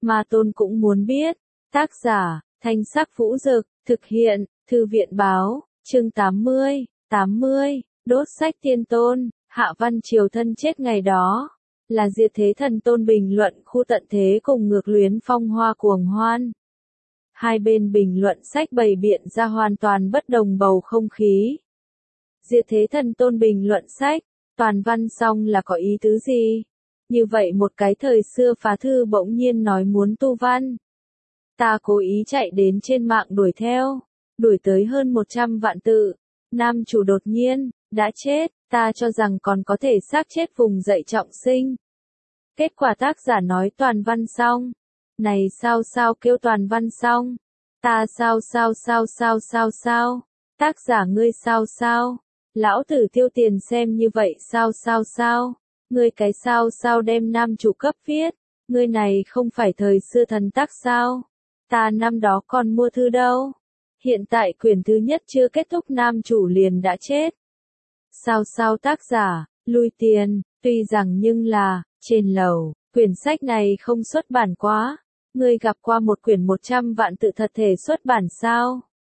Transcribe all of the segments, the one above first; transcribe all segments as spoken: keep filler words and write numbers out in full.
Ma Tôn cũng muốn biết. Tác giả, Thanh Sắc Vũ Dực, thực hiện, Thư viện Báo, chương tám mươi, tám mươi, đốt sách Tiên Tôn, Hạ Văn Triều thân chết ngày đó, là Diệt Thế Thần Tôn bình luận khu tận thế cùng Ngược Luyến Phong Hoa cuồng hoan. Hai bên bình luận sách bày biện ra hoàn toàn bất đồng bầu không khí. Diệt Thế Thần Tôn bình luận sách, toàn văn xong là có ý tứ gì? Như vậy một cái thời xưa phá thư bỗng nhiên nói muốn tu văn. Ta cố ý chạy đến trên mạng đuổi theo, đuổi tới hơn một trăm vạn tự. Nam chủ đột nhiên, đã chết, ta cho rằng còn có thể xác chết vùng dậy trọng sinh. Kết quả tác giả nói toàn văn xong. Này sao sao kêu toàn văn xong? Ta sao sao sao sao sao sao? Tác giả ngươi sao sao? Lão tử tiêu tiền xem như vậy sao sao sao? Ngươi cái sao sao đem nam chủ cấp viết? Ngươi này không phải thời xưa thần tác sao? Ta năm đó còn mua thư đâu. Hiện tại quyển thứ nhất chưa kết thúc nam chủ liền đã chết. Sao sao tác giả, lui tiền, tuy rằng nhưng là, trên lầu, quyển sách này không xuất bản quá. Ngươi gặp qua một quyển một trăm vạn tự thật thể xuất bản sao?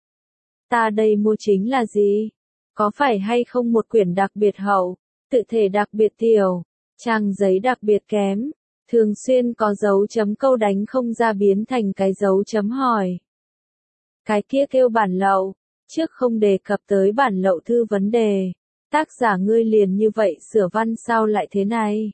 Ta đây mua chính là gì? Có phải hay không một quyển đặc biệt hậu, tự thể đặc biệt tiểu, trang giấy đặc biệt kém, thường xuyên có dấu chấm câu đánh không ra biến thành cái dấu chấm hỏi. Cái kia kêu bản lậu, trước không đề cập tới bản lậu thư vấn đề, tác giả ngươi liền như vậy sửa văn sao lại thế này?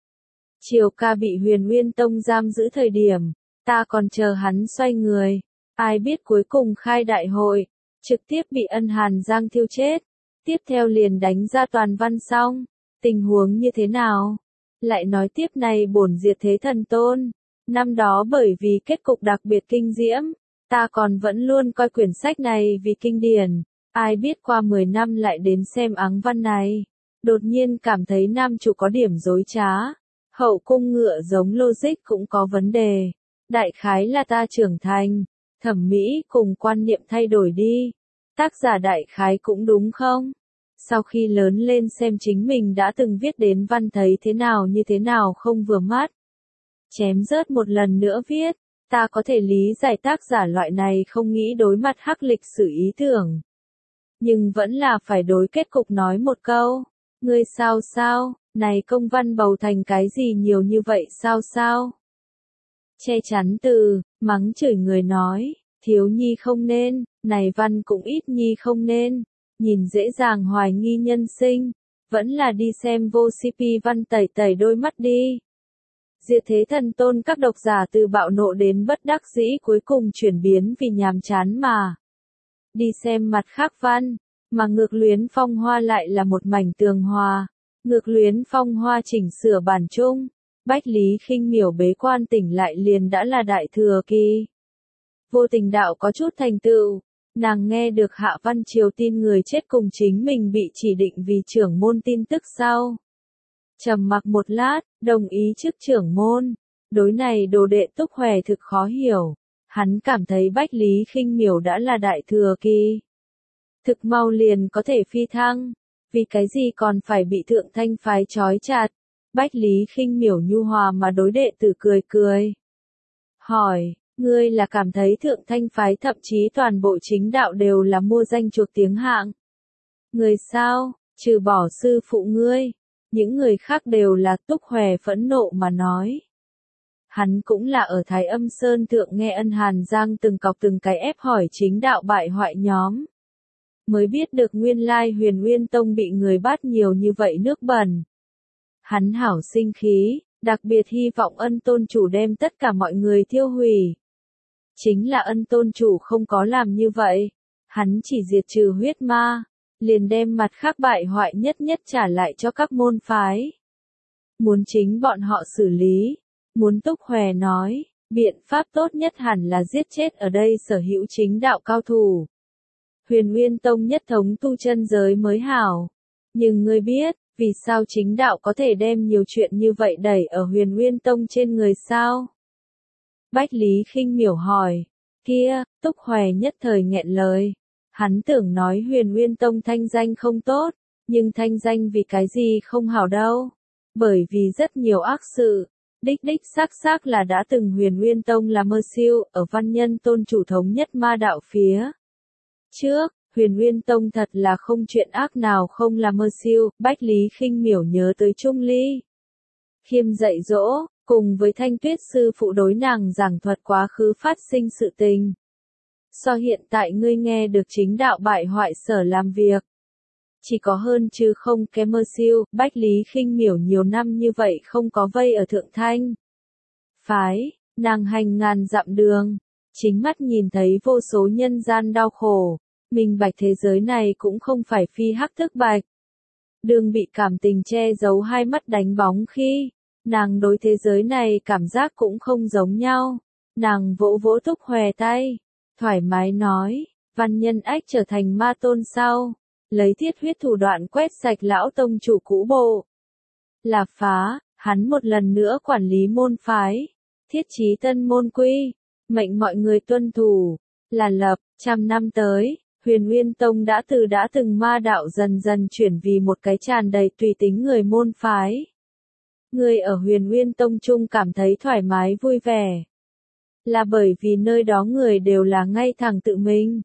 Triều ca bị Huyền Nguyên Tông giam giữ thời điểm, ta còn chờ hắn xoay người, ai biết cuối cùng khai đại hội, trực tiếp bị Ân Hàn Giang thiêu chết, tiếp theo liền đánh ra toàn văn xong, tình huống như thế nào? Lại nói tiếp này bổn Diệt Thế Thần Tôn, năm đó bởi vì kết cục đặc biệt kinh diễm, ta còn vẫn luôn coi quyển sách này vì kinh điển, ai biết qua mười năm lại đến xem áng văn này, đột nhiên cảm thấy nam chủ có điểm dối trá, hậu cung ngựa giống logic cũng có vấn đề, đại khái là ta trưởng thành, thẩm mỹ cùng quan niệm thay đổi đi, tác giả đại khái cũng đúng không? Sau khi lớn lên xem chính mình đã từng viết đến văn thấy thế nào như thế nào không vừa mắt. Chém rớt một lần nữa viết, ta có thể lý giải tác giả loại này không nghĩ đối mặt hắc lịch sử ý tưởng. Nhưng vẫn là phải đối kết cục nói một câu. Ngươi sao sao, này công văn bầu thành cái gì nhiều như vậy sao sao? Che chắn từ, mắng chửi người nói, thiếu nhi không nên, này văn cũng ít nhi không nên. Nhìn dễ dàng hoài nghi nhân sinh, vẫn là đi xem vô xê pê văn tẩy tẩy đôi mắt đi. Diệt Thế Thần Tôn các độc giả từ bạo nộ đến bất đắc dĩ cuối cùng chuyển biến vì nhàm chán mà. Đi xem mặt khác văn, mà Ngược Luyến Phong Hoa lại là một mảnh tường hòa. Ngược Luyến Phong Hoa chỉnh sửa bản chung, Bách Lý Khinh Miểu bế quan tỉnh lại liền đã là đại thừa kỳ. Vô Tình đạo có chút thành tựu. Nàng nghe được Hạ Văn Triều tin người chết cùng chính mình bị chỉ định vì trưởng môn tin tức sau. Trầm mặc một lát, đồng ý chức trưởng môn. Đối này đồ đệ Túc Hòe thực khó hiểu. Hắn cảm thấy Bách Lý Khinh Miểu đã là đại thừa kỳ. Thực mau liền có thể phi thăng. Vì cái gì còn phải bị thượng thanh phái trói chặt. Bách Lý Khinh Miểu nhu hòa mà đối đệ tử cười cười. Hỏi. Ngươi là cảm thấy thượng thanh phái thậm chí toàn bộ chính đạo đều là mua danh chuộc tiếng hạng. Người sao, trừ bỏ sư phụ ngươi, những người khác đều là Túc Hòe phẫn nộ mà nói. Hắn cũng là ở Thái Âm Sơn thượng nghe Ân Hàn Giang từng cọc từng cái ép hỏi chính đạo bại hoại nhóm. Mới biết được nguyên lai Huyền Nguyên Tông bị người bắt nhiều như vậy nước bẩn. Hắn hảo sinh khí, đặc biệt hy vọng Ân Tôn chủ đem tất cả mọi người tiêu hủy. Chính là Ân Tôn chủ không có làm như vậy, hắn chỉ diệt trừ huyết ma, liền đem mặt khác bại hoại nhất nhất trả lại cho các môn phái. Muốn chính bọn họ xử lý, muốn Túc Hòe nói, biện pháp tốt nhất hẳn là giết chết ở đây sở hữu chính đạo cao thủ. Huyền Nguyên Tông nhất thống tu chân giới mới hảo, nhưng ngươi biết, vì sao chính đạo có thể đem nhiều chuyện như vậy đẩy ở Huyền Nguyên Tông trên người sao? Bách Lý Khinh Miểu hỏi, kia, Túc Hòe nhất thời nghẹn lời. Hắn tưởng nói Huyền Nguyên Tông thanh danh không tốt, nhưng thanh danh vì cái gì không hảo đâu. Bởi vì rất nhiều ác sự, Đích đích xác xác là đã từng Huyền Nguyên Tông là mơ siêu, ở Văn Nhân Tôn chủ thống nhất ma đạo phía trước, Huyền Nguyên Tông thật là không chuyện ác nào không là mơ siêu. Bách Lý Khinh Miểu nhớ tới Trung Ly Khiêm dạy dỗ, cùng với Thanh Tuyết sư phụ đối nàng giảng thuật quá khứ phát sinh sự tình. So hiện tại ngươi nghe được chính đạo bại hoại sở làm việc, chỉ có hơn chứ không kém mơ siêu. Bách Lý Khinh Miểu nhiều năm như vậy không có vây ở Thượng Thanh phái, nàng hành ngàn dặm đường, chính mắt nhìn thấy vô số nhân gian đau khổ, minh bạch thế giới này cũng không phải phi hắc thức bạch. Đường bị cảm tình che giấu hai mắt đánh bóng khi, nàng đối thế giới này cảm giác cũng không giống nhau. Nàng vỗ vỗ Túc Hòe tay, thoải mái nói, Văn Nhân Ách trở thành ma tôn sau, lấy thiết huyết thủ đoạn quét sạch lão tông chủ cũ bộ. Là phá, hắn một lần nữa quản lý môn phái, thiết chí tân môn quy, mệnh mọi người tuân thủ, là lập. Trăm năm tới, Huyền Nguyên Tông đã từ đã từng ma đạo dần dần chuyển vì một cái tràn đầy tùy tính người môn phái. Người ở Huyền Nguyên Tông chung cảm thấy thoải mái vui vẻ, là bởi vì nơi đó người đều là ngay thẳng tự mình.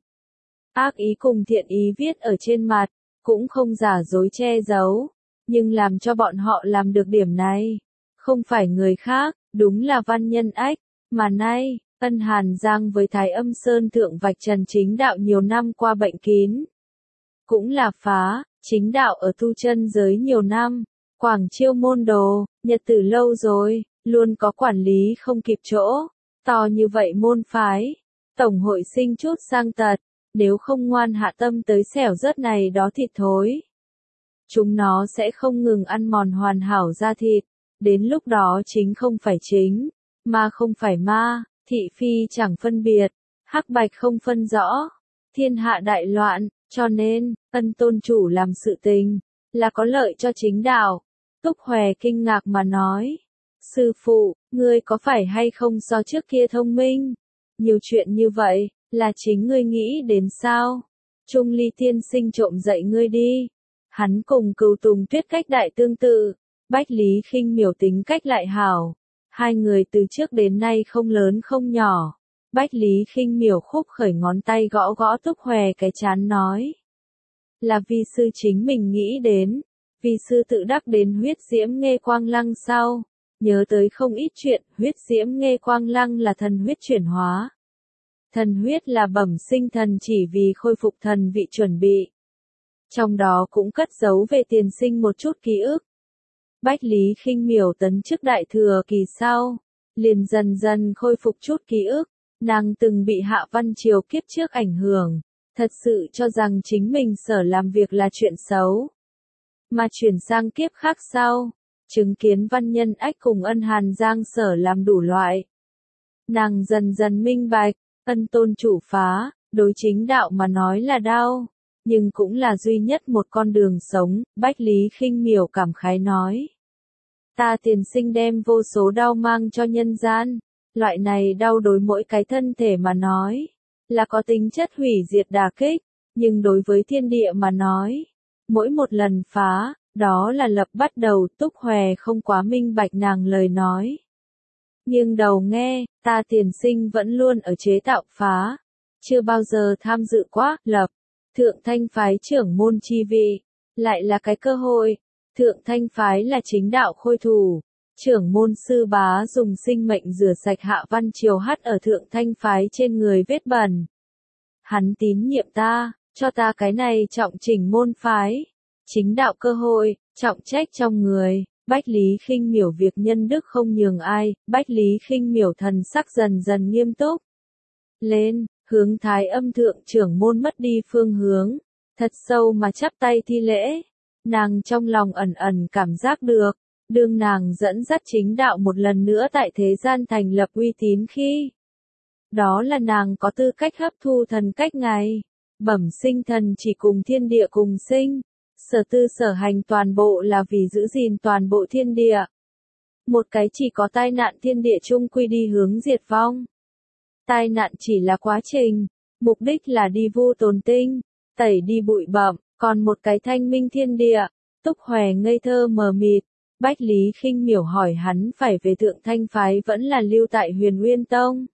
Ác ý cùng thiện ý viết ở trên mặt, cũng không giả dối che giấu, nhưng làm cho bọn họ làm được điểm này, không phải người khác, đúng là Văn Nhân Ách, mà nay, Ân Hàn Giang với Thái Âm Sơn thượng vạch trần chính đạo nhiều năm qua bệnh kín. Cũng là phá, chính đạo ở tu chân giới nhiều năm, Quảng Chiêu môn đồ, nhật tử lâu rồi, luôn có quản lý không kịp chỗ, to như vậy môn phái, tổng hội sinh chút sang tật, nếu không ngoan hạ tâm tới xẻo rớt này đó thịt thối. Chúng nó sẽ không ngừng ăn mòn hoàn hảo da thịt, đến lúc đó chính không phải chính, ma không phải ma, thị phi chẳng phân biệt, hắc bạch không phân rõ, thiên hạ đại loạn, cho nên, Ân tôn chủ làm sự tình, là có lợi cho chính đạo. Túc Hòe kinh ngạc mà nói, sư phụ, ngươi có phải hay không so trước kia thông minh? Nhiều chuyện như vậy, là chính ngươi nghĩ đến sao? Trung Ly tiên sinh trộm dạy ngươi đi. Hắn cùng Cửu Tùng Tuyết cách đại tương tự, Bách Lý Khinh Miểu tính cách lại hảo. Hai người từ trước đến nay không lớn không nhỏ. Bách Lý Khinh Miểu khúc khởi ngón tay gõ gõ Túc Hòe cái chán nói. Là vi sư chính mình nghĩ đến. Vi sư tự đắc đến huyết diễm Nghê Quang Lăng sau. Nhớ tới không ít chuyện, huyết diễm Nghê Quang Lăng là thần huyết chuyển hóa. Thần huyết là bẩm sinh thần chỉ vì khôi phục thần vị chuẩn bị. Trong đó cũng cất giấu về tiền sinh một chút ký ức. Bách Lý Khinh Miểu tấn chức đại thừa kỳ sau, liền dần dần khôi phục chút ký ức, nàng từng bị Hạ Văn Triều kiếp trước ảnh hưởng, thật sự cho rằng chính mình sở làm việc là chuyện xấu. Mà chuyển sang kiếp khác sau, chứng kiến Văn Nhân Ách cùng Ân Hàn Giang sở làm đủ loại. Nàng dần dần minh bạch, Ân tôn chủ phá, đối chính đạo mà nói là đau, nhưng cũng là duy nhất một con đường sống. Bách Lý Khinh Miểu cảm khái nói. Ta tiền sinh đem vô số đau mang cho nhân gian, loại này đau đối mỗi cái thân thể mà nói, là có tính chất hủy diệt đả kích, nhưng đối với thiên địa mà nói, mỗi một lần phá, đó là lập bắt đầu. Túc Hòe không quá minh bạch nàng lời nói. Nhưng đầu nghe, ta tiền sinh vẫn luôn ở chế tạo phá, chưa bao giờ tham dự quá, lập. Thượng Thanh phái trưởng môn chi vị, lại là cái cơ hội. Thượng Thanh phái là chính đạo khôi thủ, trưởng môn sư bá dùng sinh mệnh rửa sạch Hạ Văn Triều hắt ở Thượng Thanh phái trên người vết bẩn. Hắn tín nhiệm ta, cho ta cái này trọng chỉnh môn phái, chính đạo cơ hội, trọng trách trong người. Bách Lý Khinh Miểu việc nhân đức không nhường ai, Bách Lý Khinh Miểu thần sắc dần dần nghiêm túc lên, hướng Thái Âm thượng trưởng môn mất đi phương hướng, thật sâu mà chắp tay thi lễ. Nàng trong lòng ẩn ẩn cảm giác được, đương nàng dẫn dắt chính đạo một lần nữa tại thế gian thành lập uy tín khi. Đó là nàng có tư cách hấp thu thần cách ngày, bẩm sinh thần chỉ cùng thiên địa cùng sinh, sở tư sở hành toàn bộ là vì giữ gìn toàn bộ thiên địa. Một cái chỉ có tai nạn thiên địa chung quy đi hướng diệt vong. Tai nạn chỉ là quá trình, mục đích là đi vu tồn tinh, tẩy đi bụi bặm, còn một cái thanh minh thiên địa. Túc Hòe ngây thơ mờ mịt, Bách Lý Khinh Miểu hỏi hắn phải về Thượng Thanh Phái vẫn là lưu tại Huyền Nguyên Tông.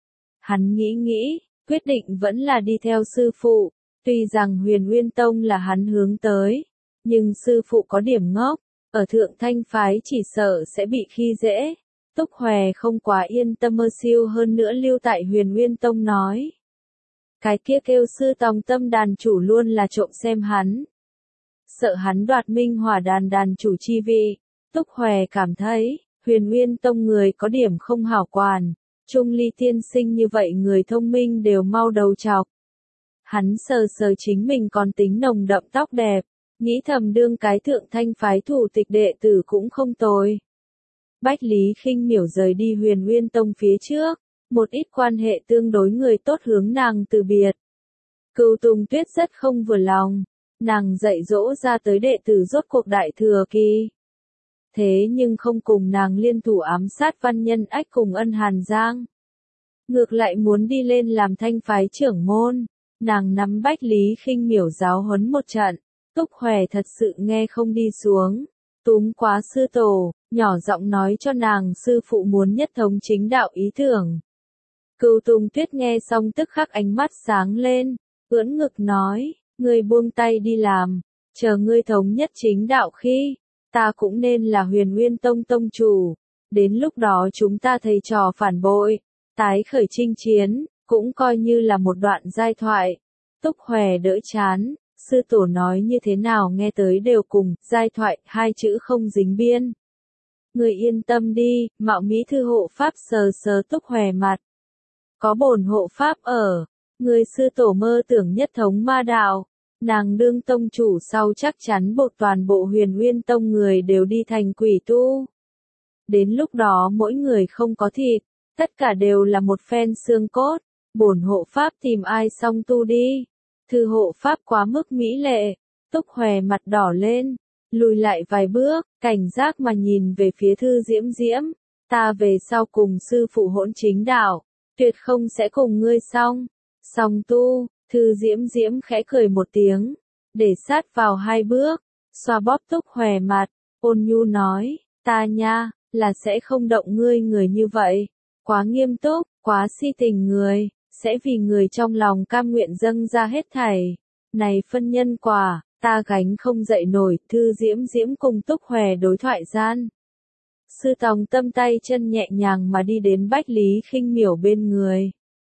Hắn nghĩ nghĩ, quyết định vẫn là đi theo sư phụ, tuy rằng Huyền Nguyên Tông là hắn hướng tới, nhưng sư phụ có điểm ngốc, ở Thượng Thanh Phái chỉ sợ sẽ bị khi dễ. Túc Hòe không quá yên tâm mơ siêu hơn nữa lưu tại Huyền Nguyên Tông nói. Cái kia kêu sư tòng tâm đàn chủ luôn là trộm xem hắn. Sợ hắn đoạt minh hỏa đàn đàn chủ chi vị. Túc Hòe cảm thấy, Huyền Nguyên Tông người có điểm không hảo quản. Trung Ly tiên sinh như vậy người thông minh đều mau đầu chọc. Hắn sờ sờ chính mình còn tính nồng đậm tóc đẹp. Nghĩ thầm đương cái Thượng Thanh Phái thủ tịch đệ tử cũng không tồi. Bách Lý Khinh Miểu rời đi Huyền Nguyên Tông phía trước, một ít quan hệ tương đối người tốt hướng nàng từ biệt. Cửu Tùng Tuyết rất không vừa lòng, nàng dạy dỗ ra tới đệ tử rốt cuộc đại thừa kỳ. Thế nhưng không cùng nàng liên thủ ám sát Văn Nhân Ách cùng Ân Hàn Giang. Ngược lại muốn đi lên làm Thanh Phái trưởng môn, nàng nắm Bách Lý Khinh Miểu giáo huấn một trận, Túc Hòe thật sự nghe không đi xuống. Túm quá sư tổ, nhỏ giọng nói cho nàng sư phụ muốn nhất thống chính đạo ý tưởng. Cửu Tùng Tuyết nghe xong tức khắc ánh mắt sáng lên, ưỡn ngực nói, ngươi buông tay đi làm, chờ ngươi thống nhất chính đạo khi, ta cũng nên là Huyền Nguyên Tông tông chủ, đến lúc đó chúng ta thầy trò phản bội, tái khởi chinh chiến, cũng coi như là một đoạn giai thoại. Túc Hòe đỡ chán. Sư tổ nói như thế nào nghe tới đều cùng, giai thoại, hai chữ không dính biên. Người yên tâm đi, mạo mỹ thư hộ pháp sờ sờ Túc Hòe mặt. Có bổn hộ pháp ở, người sư tổ mơ tưởng nhất thống ma đạo, nàng đương tông chủ sau chắc chắn bộ toàn bộ Huyền Nguyên Tông người đều đi thành quỷ tu. Đến lúc đó mỗi người không có thịt, tất cả đều là một phen xương cốt, bổn hộ pháp tìm ai xong tu đi. Thư hộ pháp quá mức mỹ lệ, Túc Hòe mặt đỏ lên, lùi lại vài bước, cảnh giác mà nhìn về phía Thư Diễm Diễm, ta về sau cùng sư phụ hỗn chính đạo, tuyệt không sẽ cùng ngươi xong, song tu. Thư Diễm Diễm khẽ cười một tiếng, để sát vào hai bước, xoa bóp Túc Hòe mặt, ôn nhu nói, ta nha, là sẽ không động ngươi người như vậy, quá nghiêm túc, quá si tình người. Sẽ vì người trong lòng cam nguyện dâng ra hết thảy. Này phân nhân quả, ta gánh không dậy nổi. Thư Diễm Diễm cùng Túc Hòe đối thoại gian. Sư Tòng Tâm tay chân nhẹ nhàng mà đi đến Bách Lý Khinh Miểu bên người.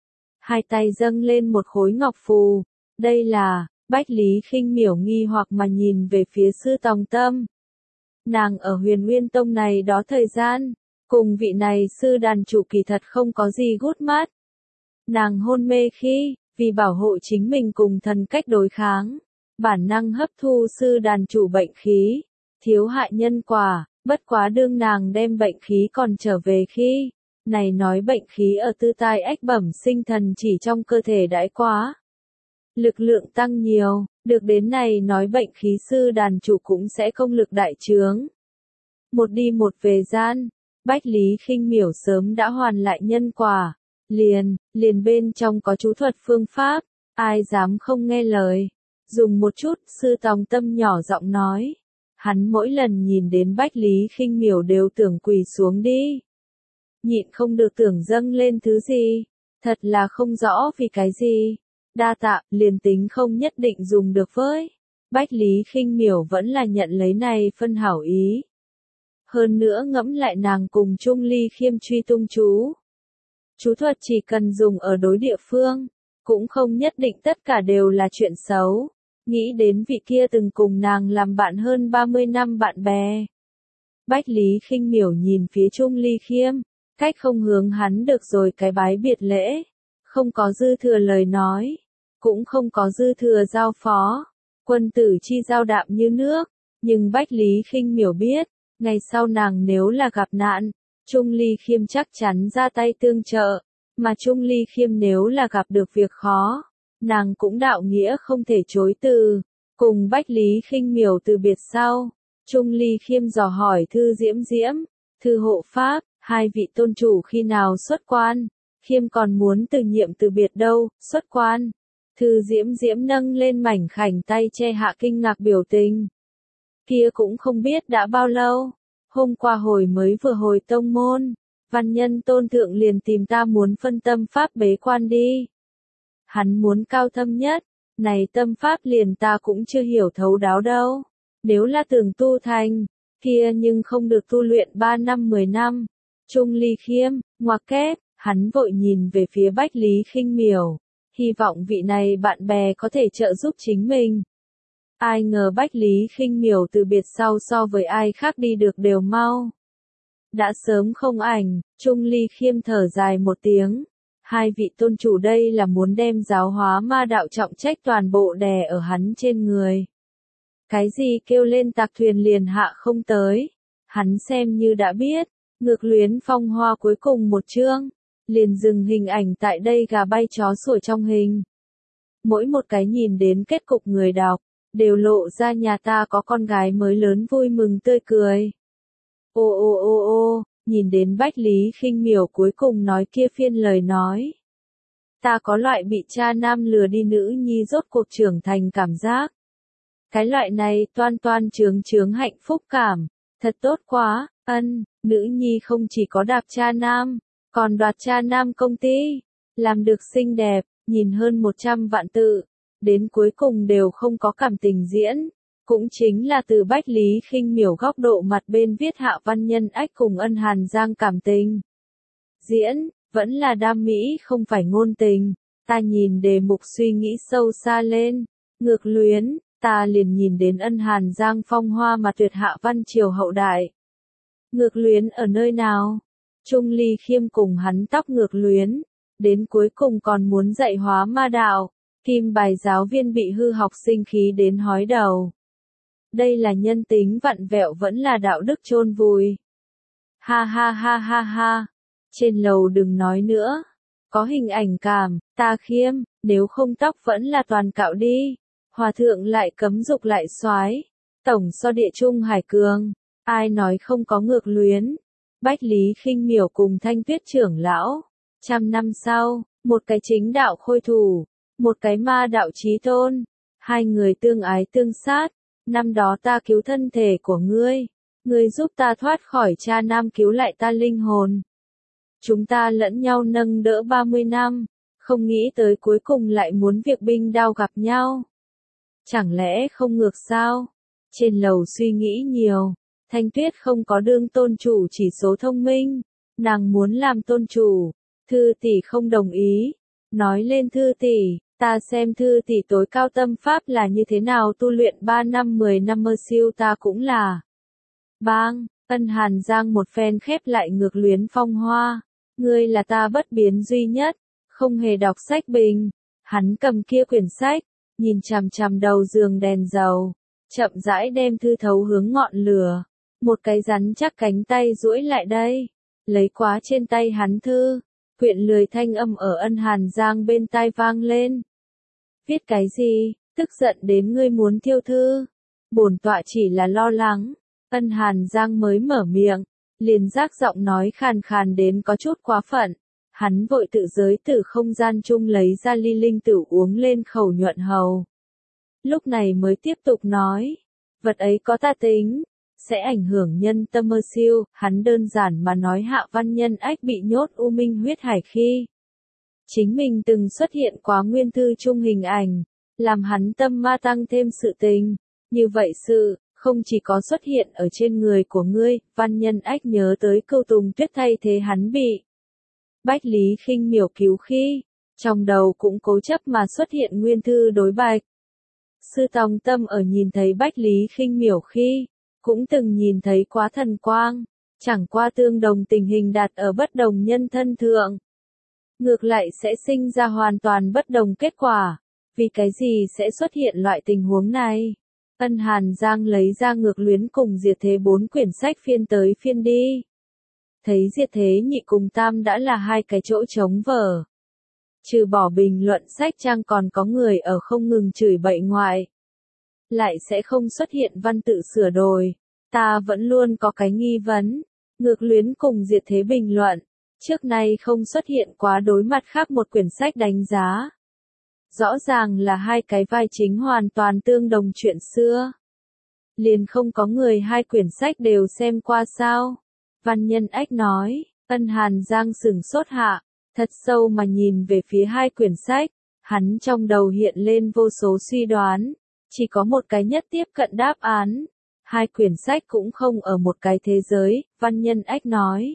Hai tay dâng lên một khối ngọc phù. Đây là, Bách Lý Khinh Miểu nghi hoặc mà nhìn về phía Sư Tòng Tâm. Nàng ở Huyền Nguyên Tông này đó thời gian, cùng vị này sư đàn chủ kỳ thật không có gì gút mắt. Nàng hôn mê khi, vì bảo hộ chính mình cùng thần cách đối kháng, bản năng hấp thu sư đàn chủ bệnh khí, thiếu hại nhân quả, bất quá đương nàng đem bệnh khí còn trở về khi, này nói bệnh khí ở tư tai ách bẩm sinh thần chỉ trong cơ thể đãi quá. Lực lượng tăng nhiều, được đến này nói bệnh khí sư đàn chủ cũng sẽ công lực đại trướng. Một đi một về gian, Bách Lý Khinh Miểu sớm đã hoàn lại nhân quả. Liền, liền bên trong có chú thuật phương pháp, ai dám không nghe lời. Dùng một chút, Sư Tòng Tâm nhỏ giọng nói. Hắn mỗi lần nhìn đến Bách Lý Khinh Miểu đều tưởng quỳ xuống đi. Nhịn không được tưởng dâng lên thứ gì. Thật là không rõ vì cái gì. Đa tạ, liền tính không nhất định dùng được với. Bách Lý Khinh Miểu vẫn là nhận lấy này phân hảo ý. Hơn nữa ngẫm lại nàng cùng Trung Ly Khiêm truy tung chú. Chú thuật chỉ cần dùng ở đối địa phương, cũng không nhất định tất cả đều là chuyện xấu. Nghĩ đến vị kia từng cùng nàng làm bạn hơn ba mươi năm bạn bè. Bách Lý Khinh Miểu nhìn phía Trung Ly Khiêm, cách không hướng hắn được rồi cái bái biệt lễ. Không có dư thừa lời nói, cũng không có dư thừa giao phó. Quân tử chi giao đạm như nước, nhưng Bách Lý Khinh Miểu biết, ngày sau nàng nếu là gặp nạn, Trung Ly Khiêm chắc chắn ra tay tương trợ, mà Trung Ly Khiêm nếu là gặp được việc khó, nàng cũng đạo nghĩa không thể chối từ. Cùng Bách Lý Khinh Miểu từ biệt sau, Trung Ly Khiêm dò hỏi Thư Diễm Diễm, Thư hộ pháp, hai vị tôn chủ khi nào xuất quan, Khiêm còn muốn từ nhiệm từ biệt đâu, xuất quan. Thư Diễm Diễm nâng lên mảnh khảnh tay che hạ kinh ngạc biểu tình. Kia cũng không biết đã bao lâu, Hôm qua hồi mới vừa hồi tông môn, văn nhân tôn thượng liền tìm ta muốn phân tâm pháp bế quan đi. Hắn muốn cao thâm nhất, này tâm pháp liền ta cũng chưa hiểu thấu đáo đâu. Nếu là tưởng tu thành, kia nhưng không được tu luyện ba năm mười năm. Trung Ly Khiêm, ngoặc kép, hắn vội nhìn về phía Bách Lý Khinh Miểu, hy vọng vị này bạn bè có thể trợ giúp chính mình. Ai ngờ Bách Lý Khinh Miểu từ biệt sau so với ai khác đi được đều mau. Đã sớm không ảnh, Trung Ly Khiêm thở dài một tiếng. Hai vị tôn chủ đây là muốn đem giáo hóa ma đạo trọng trách toàn bộ đè ở hắn trên người. Cái gì kêu lên tạc thuyền liền hạ không tới. Hắn xem như đã biết, ngược luyến phong hoa cuối cùng một chương. Liền dừng hình ảnh tại đây gà bay chó sủa trong hình. Mỗi một cái nhìn đến kết cục người đọc, đều lộ ra nhà ta có con gái mới lớn vui mừng tươi cười. Ô ô ô ô, nhìn đến Bách Lý Khinh Miểu cuối cùng nói kia phiên lời nói. Ta có loại bị cha nam lừa đi nữ nhi rốt cuộc trưởng thành cảm giác. Cái loại này toan toan chướng chướng hạnh phúc cảm, thật tốt quá, ân, nữ nhi không chỉ có đạp cha nam, còn đoạt cha nam công ty, làm được xinh đẹp, nhìn hơn một trăm vạn tự, đến cuối cùng đều không có cảm tình diễn. Cũng chính là từ Bách Lý Khinh Miểu góc độ mặt bên viết Hạ Văn Nhân Ách cùng Ân Hàn Giang cảm tình. Diễn, vẫn là đam mỹ không phải ngôn tình, ta nhìn đề mục suy nghĩ sâu xa lên, ngược luyến, ta liền nhìn đến Ân Hàn Giang phong hoa mà tuyệt Hạ Văn Triều hậu đại. Ngược luyến ở nơi nào? Trung Ly Khiêm cùng hắn tóc ngược luyến, đến cuối cùng còn muốn dạy hóa ma đạo, kim bài giáo viên bị hư học sinh khí đến hói đầu. Đây là nhân tính vặn vẹo vẫn là đạo đức chôn vùi. Ha ha ha ha ha. Trên lầu đừng nói nữa. Có hình ảnh cảm, ta Khiêm, nếu không tóc vẫn là toàn cạo đi. Hòa thượng lại cấm dục lại soái. Tổng so địa trung hải cường. Ai nói không có ngược luyến. Bách Lý Khinh Miểu cùng Thanh Tuyết trưởng lão. Trăm năm sau, một cái chính đạo khôi thủ, một cái ma đạo chí tôn. Hai người tương ái tương sát. Năm đó ta cứu thân thể của ngươi, ngươi giúp ta thoát khỏi cha nam cứu lại ta linh hồn. Chúng ta lẫn nhau nâng đỡ ba mươi năm, không nghĩ tới cuối cùng lại muốn việc binh đao gặp nhau. Chẳng lẽ không ngược sao? Trên lầu suy nghĩ nhiều, Thanh Tuyết không có đương tôn chủ chỉ số thông minh, nàng muốn làm tôn chủ, Thư tỷ không đồng ý. Nói lên Thư tỷ, ta xem Thư tỷ tối cao tâm pháp là như thế nào tu luyện ba năm mười năm mơ siêu ta cũng là. Bang, Ân Hàn Giang một phen khép lại ngược luyến phong hoa. Ngươi là ta bất biến duy nhất, không hề đọc sách bình. Hắn cầm kia quyển sách, nhìn chằm chằm đầu giường đèn dầu, chậm rãi đem thư thấu hướng ngọn lửa. Một cái rắn chắc cánh tay duỗi lại đây, lấy quá trên tay hắn thư, quyện lười thanh âm ở Ân Hàn Giang bên tai vang lên. Viết cái gì, tức giận đến ngươi muốn thiêu thư. Bổn tọa chỉ là lo lắng. Ân Hàn Giang mới mở miệng, liền giác giọng nói khàn khàn đến có chút quá phận. Hắn vội tự giới từ không gian chung lấy ra ly linh tử uống lên khẩu nhuận hầu. Lúc này mới tiếp tục nói, vật ấy có tà tính, sẽ ảnh hưởng nhân tâm mơ siêu. Hắn đơn giản mà nói Hạ Văn Nhân Ách bị nhốt U Minh huyết hải khi chính mình từng xuất hiện quá nguyên thư chung hình ảnh, làm hắn tâm ma tăng thêm sự tình. Như vậy sự, không chỉ có xuất hiện ở trên người của ngươi. Văn Nhân Ách nhớ tới Cưu Tùng Tuyết thay thế hắn bị Bách Lý Khinh Miểu cứu khi, trong đầu cũng cố chấp mà xuất hiện nguyên thư đối bạch. Sư Tòng Tâm ở nhìn thấy Bách Lý Khinh Miểu khi, cũng từng nhìn thấy quá thần quang, chẳng qua tương đồng tình hình đặt ở bất đồng nhân thân thượng. Ngược lại sẽ sinh ra hoàn toàn bất đồng kết quả. Vì cái gì sẽ xuất hiện loại tình huống này? Ân Hàn Giang lấy ra ngược luyến cùng diệt thế bốn quyển sách phiên tới phiên đi. Thấy diệt thế nhị cùng tam đã là hai cái chỗ trống vở. Trừ bỏ bình luận sách trang còn có người ở không ngừng chửi bậy ngoại. Lại sẽ không xuất hiện văn tự sửa đổi. Ta vẫn luôn có cái nghi vấn. Ngược luyến cùng diệt thế bình luận. Trước nay không xuất hiện quá đối mặt khác một quyển sách đánh giá. Rõ ràng là hai cái vai chính hoàn toàn tương đồng chuyện xưa. liền không có người hai quyển sách đều xem qua sao? Văn Nhân Ách nói. Ân Hàn Giang sửng sốt hạ, thật sâu mà nhìn về phía hai quyển sách, hắn trong đầu hiện lên vô số suy đoán, chỉ có một cái nhất tiếp cận đáp án. Hai quyển sách cũng không ở một cái thế giới, Văn Nhân Ách nói.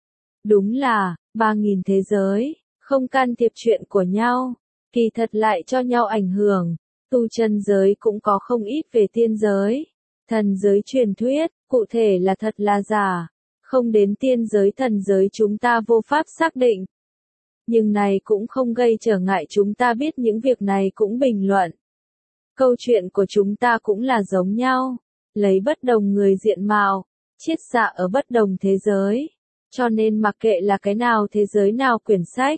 Đúng là, ba nghìn thế giới, không can thiệp chuyện của nhau, kỳ thật lại cho nhau ảnh hưởng. Tu chân giới cũng có không ít về tiên giới, thần giới truyền thuyết, cụ thể là thật là giả, không đến tiên giới thần giới chúng ta vô pháp xác định. Nhưng này cũng không gây trở ngại chúng ta biết những việc này cũng bình luận. Câu chuyện của chúng ta cũng là giống nhau, lấy bất đồng người diện mạo, chiết xạ ở bất đồng thế giới, cho nên mặc kệ là cái nào thế giới nào quyển sách,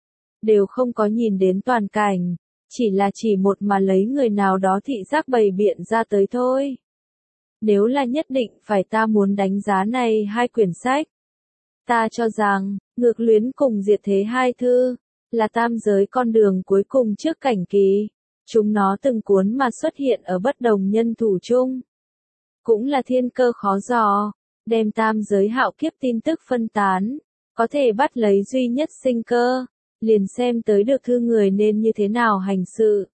đều không có nhìn đến toàn cảnh, chỉ là chỉ một mà lấy người nào đó thị giác bày biện ra tới thôi. Nếu là nhất định phải ta muốn đánh giá này hai quyển sách, ta cho rằng, Ngược Luyến cùng Diệt Thế hai thư, là tam giới con đường cuối cùng trước cảnh kỳ. Chúng nó từng cuốn mà xuất hiện ở bất đồng nhân thủ chung. Cũng là thiên cơ khó dò, đem tam giới hạo kiếp tin tức phân tán, có thể bắt lấy duy nhất sinh cơ, liền xem tới được thư người nên như thế nào hành sự.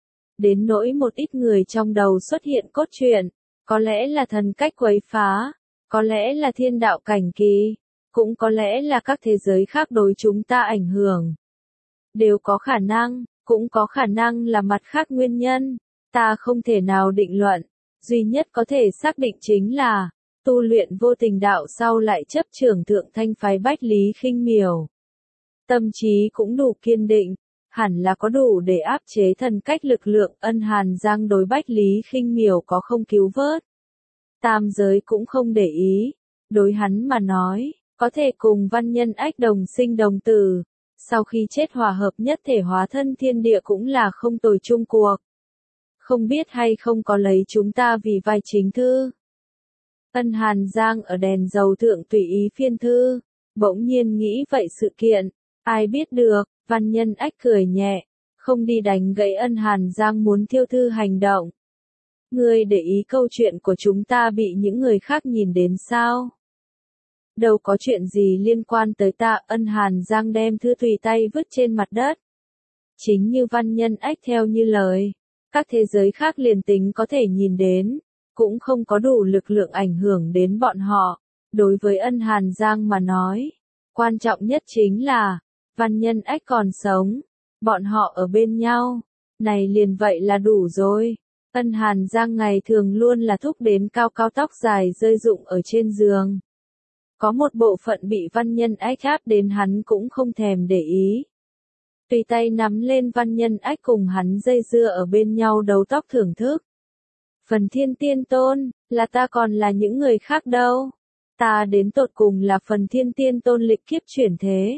Đến nỗi một ít người trong đầu xuất hiện cốt truyện, có lẽ là thần cách quấy phá, có lẽ là thiên đạo cảnh kỳ, cũng có lẽ là các thế giới khác đối chúng ta ảnh hưởng. Đều có khả năng, cũng có khả năng là mặt khác nguyên nhân, ta không thể nào định luận, duy nhất có thể xác định chính là, tu luyện vô tình đạo sau lại chấp trưởng thượng thanh phái Bách Lý Khinh Miểu. Tâm trí cũng đủ kiên định, hẳn là có đủ để áp chế thần cách lực lượng. Ân Hàn Giang đối Bách Lý Khinh Miểu có không cứu vớt. Tam giới cũng không để ý, đối hắn mà nói, có thể cùng Văn Nhân Ách đồng sinh đồng tử, sau khi chết hòa hợp nhất thể hóa thân thiên địa cũng là không tồi chung cuộc. Không biết hay không có lấy chúng ta vì vai chính thư. Ân Hàn Giang ở đèn dầu thượng tùy ý phiên thư, bỗng nhiên nghĩ vậy sự kiện, ai biết được. Văn Nhân Ách cười nhẹ, không đi đánh gãy Ân Hàn Giang muốn thiêu thư hành động. Ngươi để ý câu chuyện của chúng ta bị những người khác nhìn đến sao? Đâu có chuyện gì liên quan tới ta. Ân Hàn Giang đem thư tùy tay vứt trên mặt đất. Chính như Văn Nhân Ách theo như lời, các thế giới khác liền tính có thể nhìn đến, cũng không có đủ lực lượng ảnh hưởng đến bọn họ. Đối với Ân Hàn Giang mà nói, quan trọng nhất chính là, Văn Nhân Ách còn sống, bọn họ ở bên nhau, này liền vậy là đủ rồi. Ân Hàn Giang ngày thường luôn là thúc đến cao cao tóc dài rơi rụng ở trên giường. Có một bộ phận bị Văn Nhân Ách áp đến hắn cũng không thèm để ý. Tùy tay nắm lên Văn Nhân Ách cùng hắn dây dưa ở bên nhau đầu tóc thưởng thức. Phần Thiên Tiên Tôn, là ta còn là những người khác đâu. Ta đến tột cùng là Phần Thiên Tiên Tôn lịch kiếp chuyển thế.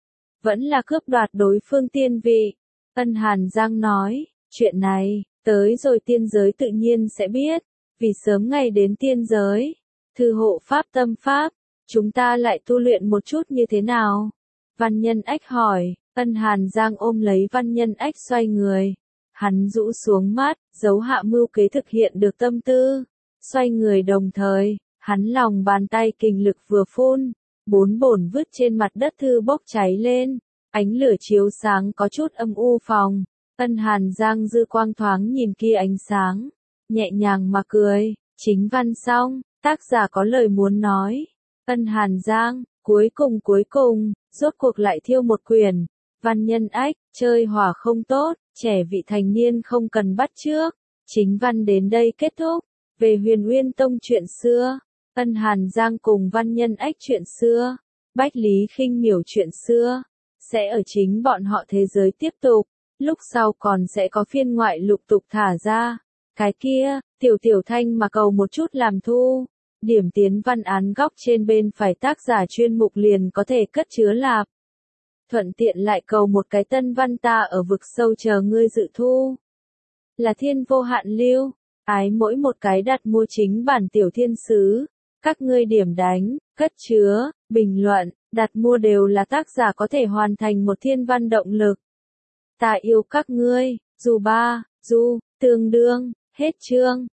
Vẫn là cướp đoạt đối phương tiên vị. Ân Hàn Giang nói, chuyện này, tới rồi tiên giới tự nhiên sẽ biết, vì sớm ngày đến tiên giới. Thư hộ pháp tâm pháp, chúng ta lại tu luyện một chút như thế nào? Văn Nhân Ách hỏi. Ân Hàn Giang ôm lấy Văn Nhân Ách xoay người. Hắn rũ xuống mắt, giấu hạ mưu kế thực hiện được tâm tư. Xoay người đồng thời, hắn lòng bàn tay kình lực vừa phun, bốn bổn vứt trên mặt đất thư bốc cháy lên. Ánh lửa chiếu sáng có chút âm u phòng. Ân Hàn Giang dư quang thoáng nhìn kia ánh sáng, nhẹ nhàng mà cười. Chính văn xong, tác giả có lời muốn nói. Ân Hàn Giang, cuối cùng cuối cùng, rốt cuộc lại thiêu một quyển. Văn Nhân Ách, chơi hỏa không tốt, trẻ vị thành niên không cần bắt chước. Chính văn đến đây kết thúc. Về Huyền Uyên Tông chuyện xưa, Ân Hàn Giang cùng Văn Nhân Ách chuyện xưa, Bách Lý Khinh Miểu chuyện xưa, sẽ ở chính bọn họ thế giới tiếp tục. Lúc sau còn sẽ có phiên ngoại lục tục thả ra. Cái kia, tiểu tiểu thanh mà cầu một chút làm thu. Điểm tiến văn án góc trên bên phải tác giả chuyên mục liền có thể cất chứa lạp. Thuận tiện lại cầu một cái tân văn ta ở vực sâu chờ ngươi dự thu. Là thiên vô hạn lưu, ái mỗi một cái đặt mua chính bản tiểu thiên sứ. Các ngươi điểm đánh, cất chứa, bình luận, đặt mua đều là tác giả có thể hoàn thành một thiên văn động lực. Ta yêu các ngươi, dù ba, du, tương đương, hết chương.